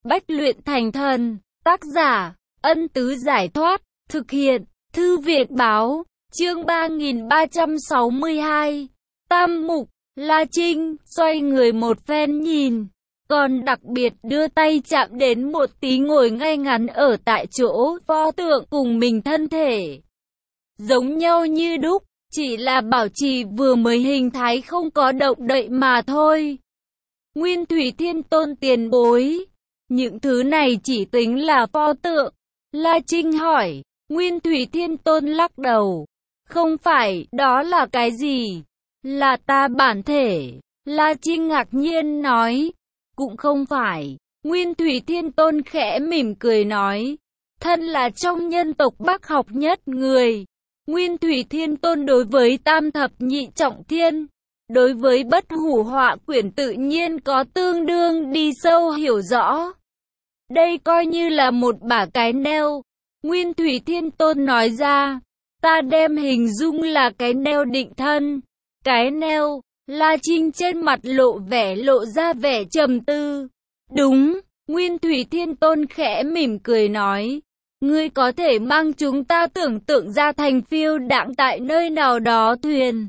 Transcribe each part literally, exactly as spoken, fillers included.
Bách luyện thành thần. Tác giả, Ân Tứ Giải Thoát. Thực hiện, Thư viện báo. Chương ba nghìn ba trăm sáu mươi hai. Tam mục. La Trinh xoay người một phen nhìn, còn đặc biệt đưa tay chạm đến một tí ngồi ngay ngắn ở tại chỗ pho tượng cùng mình thân thể. Giống nhau như đúc, chỉ là bảo trì vừa mới hình thái không có động đậy mà thôi. Nguyên Thủy Thiên Tôn tiền bối, những thứ này chỉ tính là pho tượng. La Trinh hỏi. Nguyên Thủy Thiên Tôn lắc đầu. Không phải, đó là cái gì? Là ta bản thể. La Trinh ngạc nhiên nói. Cũng không phải. Nguyên Thủy Thiên Tôn khẽ mỉm cười nói. Thân là trong nhân tộc Bắc học nhất người. Nguyên Thủy Thiên Tôn đối với tam thập nhị trọng thiên, đối với bất hủ họa quyển tự nhiên có tương đương đi sâu hiểu rõ. Đây coi như là một bả cái neo. Nguyên Thủy Thiên Tôn nói ra. Ta đem hình dung là cái neo định thân. Cái neo. La Trinh trên mặt lộ vẻ lộ ra vẻ trầm tư. Đúng. Nguyên Thủy Thiên Tôn khẽ mỉm cười nói. Ngươi có thể mang chúng ta tưởng tượng ra thành phiêu đãng tại nơi nào đó thuyền.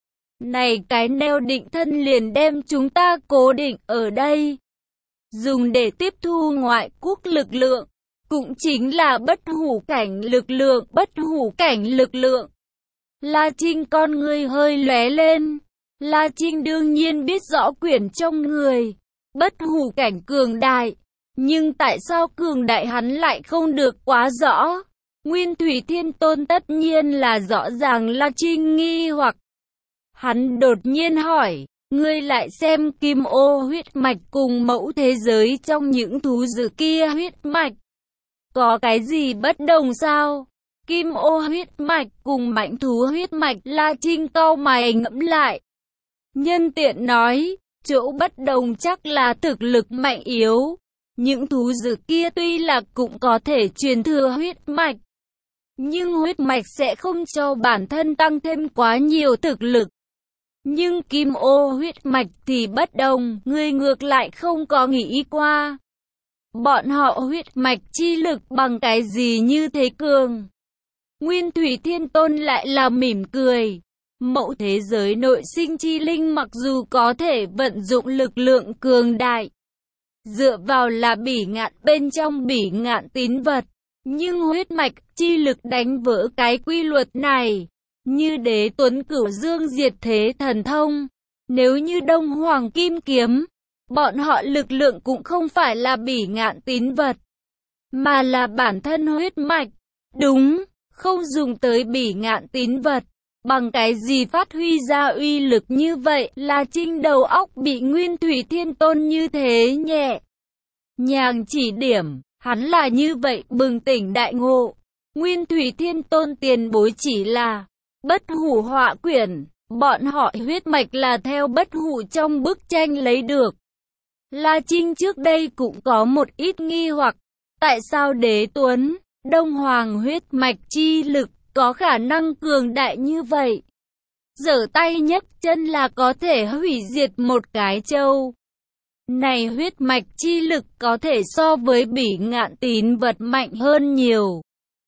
Này cái neo định thân liền đem chúng ta cố định ở đây. Dùng để tiếp thu ngoại quốc lực lượng. Cũng chính là bất hủ cảnh lực lượng, bất hủ cảnh lực lượng. La Trinh con ngươi hơi lóe lên. La Trinh đương nhiên biết rõ quyển trong người. Bất hủ cảnh cường đại. Nhưng tại sao cường đại hắn lại không được quá rõ? Nguyên Thủy Thiên Tôn tất nhiên là rõ ràng La Trinh nghi hoặc. Hắn đột nhiên hỏi. Ngươi lại xem kim ô huyết mạch cùng mẫu thế giới trong những thú dữ kia huyết mạch. Có cái gì bất đồng sao? Kim ô huyết mạch cùng mãnh thú huyết mạch. La Trinh cau mày ngẫm lại. Nhân tiện nói, chỗ bất đồng chắc là thực lực mạnh yếu. Những thú dữ kia tuy là cũng có thể truyền thừa huyết mạch, nhưng huyết mạch sẽ không cho bản thân tăng thêm quá nhiều thực lực. Nhưng kim ô huyết mạch thì bất đồng, ngươi ngược lại không có nghĩ qua. Bọn họ huyết mạch chi lực bằng cái gì như thế cường? Nguyên Thủy Thiên Tôn lại là mỉm cười. Mẫu thế giới nội sinh chi linh mặc dù có thể vận dụng lực lượng cường đại, dựa vào là bỉ ngạn bên trong bỉ ngạn tín vật, nhưng huyết mạch chi lực đánh vỡ cái quy luật này. Như Đế Tuấn Cửu Dương diệt thế thần thông, nếu như Đông Hoàng Kim Kiếm, bọn họ lực lượng cũng không phải là bỉ ngạn tín vật, mà là bản thân huyết mạch. Đúng, không dùng tới bỉ ngạn tín vật, bằng cái gì phát huy ra uy lực như vậy? La Trinh đầu óc bị Nguyên Thủy Thiên Tôn như thế nhẹ nhàng chỉ điểm, hắn là như vậy bừng tỉnh đại ngộ. Nguyên Thủy Thiên Tôn tiền bối chỉ là bất hủ họa quyển, bọn họ huyết mạch là theo bất hủ trong bức tranh lấy được. La Trinh trước đây cũng có một ít nghi hoặc, tại sao Đế Tuấn, Đông Hoàng huyết mạch chi lực có khả năng cường đại như vậy? Giở tay nhấc chân là có thể hủy diệt một cái châu. Này huyết mạch chi lực có thể so với bỉ ngạn tín vật mạnh hơn nhiều.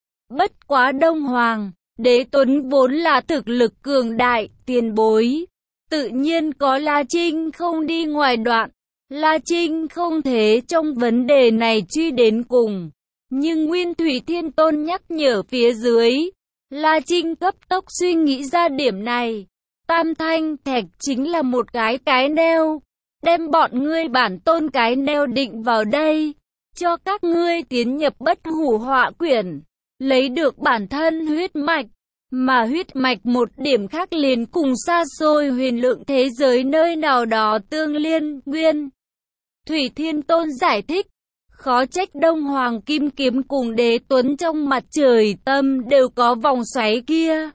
Bất quá Đông Hoàng, Đế Tuấn vốn là thực lực cường đại, tiền bối. Tự nhiên có La Trinh không đi ngoài đoạn. La Trinh không thể trong vấn đề này truy đến cùng. Nhưng Nguyên Thủy Thiên Tôn nhắc nhở phía dưới. La Trinh cấp tốc suy nghĩ ra điểm này. Tam thanh thạch chính là một cái cái neo. Đem bọn ngươi bản tôn cái neo định vào đây. Cho các ngươi tiến nhập bất hủ họa quyển. Lấy được bản thân huyết mạch. Mà huyết mạch một điểm khác liền cùng xa xôi huyền lượng thế giới nơi nào đó tương liên. Nguyên Thủy Thiên Tôn giải thích. Khó trách Đông Hoàng Kim Kiếm cùng Đế Tuấn trong mặt trời tâm đều có vòng xoáy kia.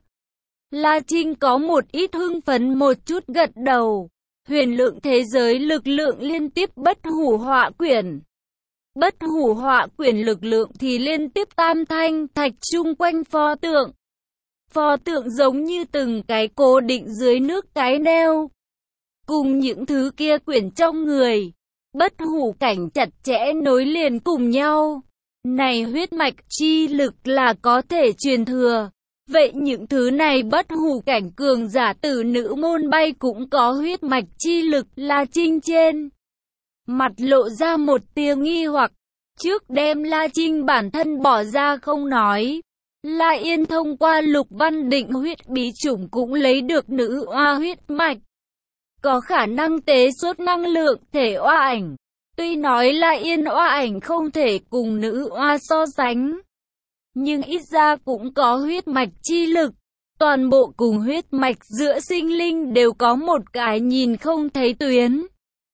La Trinh có một ít hưng phấn một chút gật đầu. Huyền lượng thế giới lực lượng liên tiếp bất hủ họa quyển. Bất hủ họa quyển lực lượng thì liên tiếp tam thanh thạch chung quanh pho tượng. Pho tượng giống như từng cái cố định dưới nước cái neo. Cùng những thứ kia quyển trong người. bất hủ cảnh chặt chẽ nối liền cùng nhau. Này huyết mạch chi lực là có thể truyền thừa. Vậy những thứ này bất hủ cảnh cường giả tử nữ môn bay cũng có huyết mạch chi lực. La Trinh trên mặt lộ ra một tia nghi hoặc. Trước đem La Trinh bản thân bỏ ra không nói, La Yên thông qua Lục Văn Định huyết bí chủng cũng lấy được nữ oa huyết mạch, có khả năng tế xuất năng lượng thể oa ảnh. Tuy nói La Yên oa ảnh không thể cùng nữ oa so sánh, nhưng ít ra cũng có huyết mạch chi lực. Toàn bộ cùng huyết mạch giữa sinh linh đều có một cái nhìn không thấy tuyến.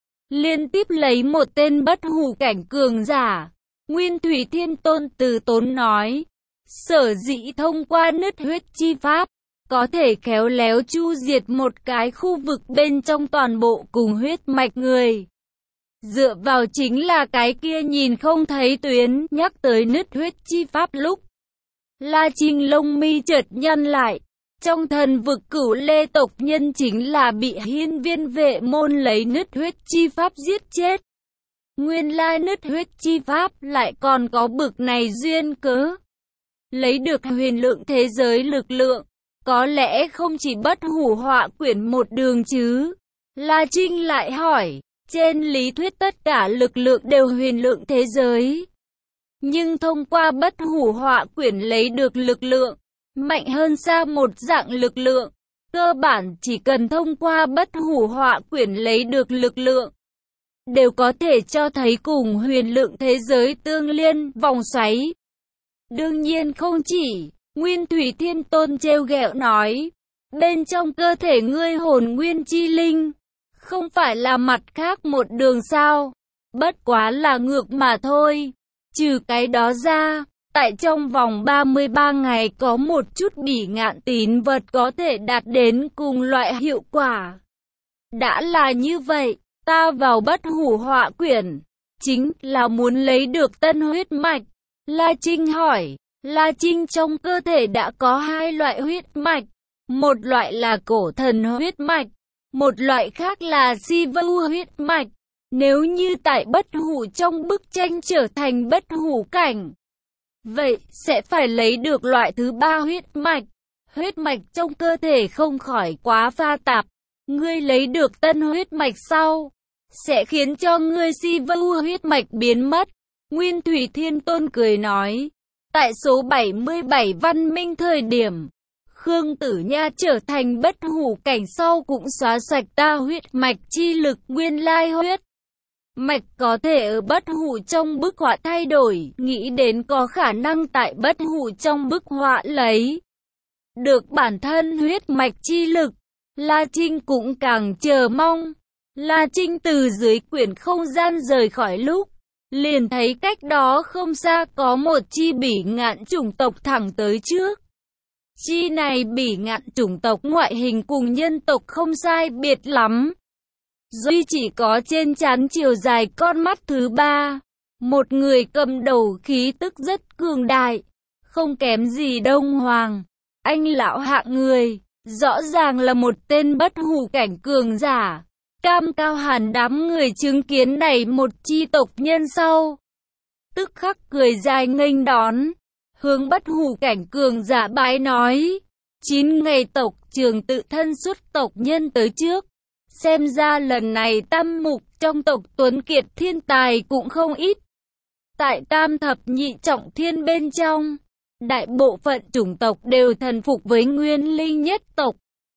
Liên tiếp lấy một tên bất hủ cảnh cường giả, Nguyên Thủy Thiên Tôn từ tốn nói, sở dĩ thông qua nứt huyết chi pháp, có thể khéo léo chu diệt một cái khu vực bên trong toàn bộ cùng huyết mạch người. Dựa vào chính là cái kia nhìn không thấy tuyến. Nhắc tới nứt huyết chi pháp lúc, La Trinh lông mi chợt nhăn lại. Trong thần vực Cửu Lê tộc nhân chính là bị hiên viên vệ môn lấy nứt huyết chi pháp giết chết. Nguyên lai nứt huyết chi pháp lại còn có bực này duyên cớ. Lấy được huyền lượng thế giới lực lượng, có lẽ không chỉ bất hủ họa quyển một đường chứ. La Trinh lại hỏi, trên lý thuyết tất cả lực lượng đều huyền lượng thế giới. Nhưng thông qua bất hủ họa quyển lấy được lực lượng, mạnh hơn xa một dạng lực lượng. Cơ bản chỉ cần thông qua bất hủ họa quyển lấy được lực lượng, đều có thể cho thấy cùng huyền lượng thế giới tương liên, vòng xoáy. Đương nhiên không chỉ, Nguyên Thủy Thiên Tôn trêu ghẹo nói, bên trong cơ thể ngươi hồn nguyên chi linh, không phải là mặt khác một đường sao, bất quá là ngược mà thôi. Trừ cái đó ra, tại trong vòng ba mươi ba ngày có một chút bỉ ngạn tín vật có thể đạt đến cùng loại hiệu quả. Đã là như vậy, ta vào bất hủ họa quyển, chính là muốn lấy được tân huyết mạch. La Trinh hỏi, La Trinh trong cơ thể đã có hai loại huyết mạch, một loại là cổ thần huyết mạch, một loại khác là si vu huyết mạch. Nếu như tại bất hủ trong bức tranh trở thành bất hủ cảnh, vậy sẽ phải lấy được loại thứ ba huyết mạch. Huyết mạch trong cơ thể không khỏi quá pha tạp. Ngươi lấy được tân huyết mạch sau, sẽ khiến cho ngươi si vu huyết mạch biến mất. Nguyên Thủy Thiên Tôn cười nói, tại số bảy mươi bảy văn minh thời điểm, Khương Tử Nha trở thành bất hủ cảnh sau cũng xóa sạch ta huyết mạch chi lực. Nguyên lai huyết mạch có thể ở bất hủ trong bức họa thay đổi, nghĩ đến có khả năng tại bất hủ trong bức họa lấy được bản thân huyết mạch chi lực. La Trinh cũng càng chờ mong. La Trinh từ dưới quyển không gian rời khỏi lúc, liền thấy cách đó không xa có một chi bỉ ngạn chủng tộc thẳng tới trước. Chi này bỉ ngạn chủng tộc ngoại hình cùng nhân tộc không sai biệt lắm, duy chỉ có trên trán chiều dài con mắt thứ ba. Một người cầm đầu khí tức rất cường đại, không kém gì Đông Hoàng, anh lão hạng người, rõ ràng là một tên bất hủ cảnh cường giả. Cam Cao Hàn đám người chứng kiến này một chi tộc nhân sau, tức khắc cười dài nghênh đón, hướng bất hủ cảnh cường giả bái nói, chín ngày tộc trưởng tự thân xuất tộc nhân tới trước. Xem ra lần này Tam Mục trong tộc tuấn kiệt thiên tài cũng không ít. Tại Tam Thập Nhị Trọng Thiên bên trong, đại bộ phận chủng tộc đều thần phục với Nguyên Linh nhất tộc.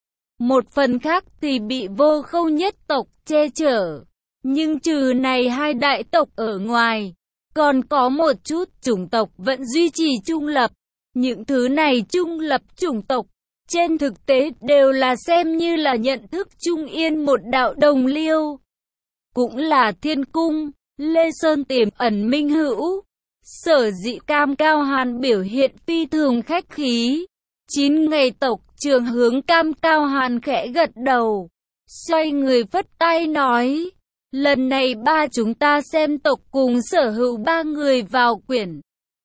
Một phần khác thì bị Vô Khâu nhất tộc che chở. Nhưng trừ này hai đại tộc ở ngoài, còn có một chút chủng tộc vẫn duy trì trung lập. Những thứ này trung lập chủng tộc, trên thực tế đều là xem như là nhận thức chung yên một đạo đồng liêu. Cũng là Thiên Cung, Lê Sơn tiềm ẩn minh hữu. Sở dĩ Cam Cao Hàn biểu hiện phi thường khách khí. Chín ngày tộc trưởng hướng Cam Cao Hàn khẽ gật đầu, xoay người phất tay nói, lần này ba chúng ta xem tộc cùng sở hữu ba người vào quyển.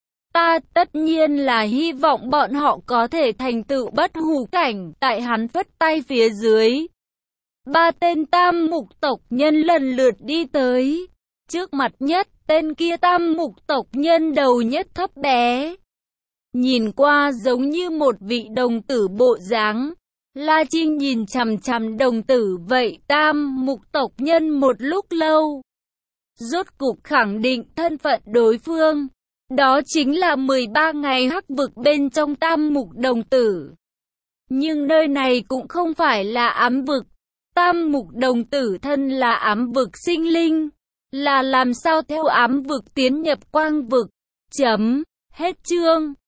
Ta tất nhiên là hy vọng bọn họ có thể thành tựu bất hủ cảnh. Tại hắn phất tay phía dưới, ba tên Tam Mục tộc nhân lần lượt đi tới. Trước mặt nhất, tên kia tam mục tộc nhân đầu nhất thấp bé. Nhìn qua giống như một vị đồng tử bộ dáng. La Trinh nhìn chằm chằm đồng tử vậy tam mục tộc nhân một lúc lâu. Rốt cục khẳng định thân phận đối phương. Đó chính là mười ba ngày hắc vực bên trong tam mục đồng tử. Nhưng nơi này cũng không phải là ám vực. Tam mục đồng tử thân là ám vực sinh linh. Là làm sao theo ám vực tiến nhập quang vực. Chấm. Hết chương.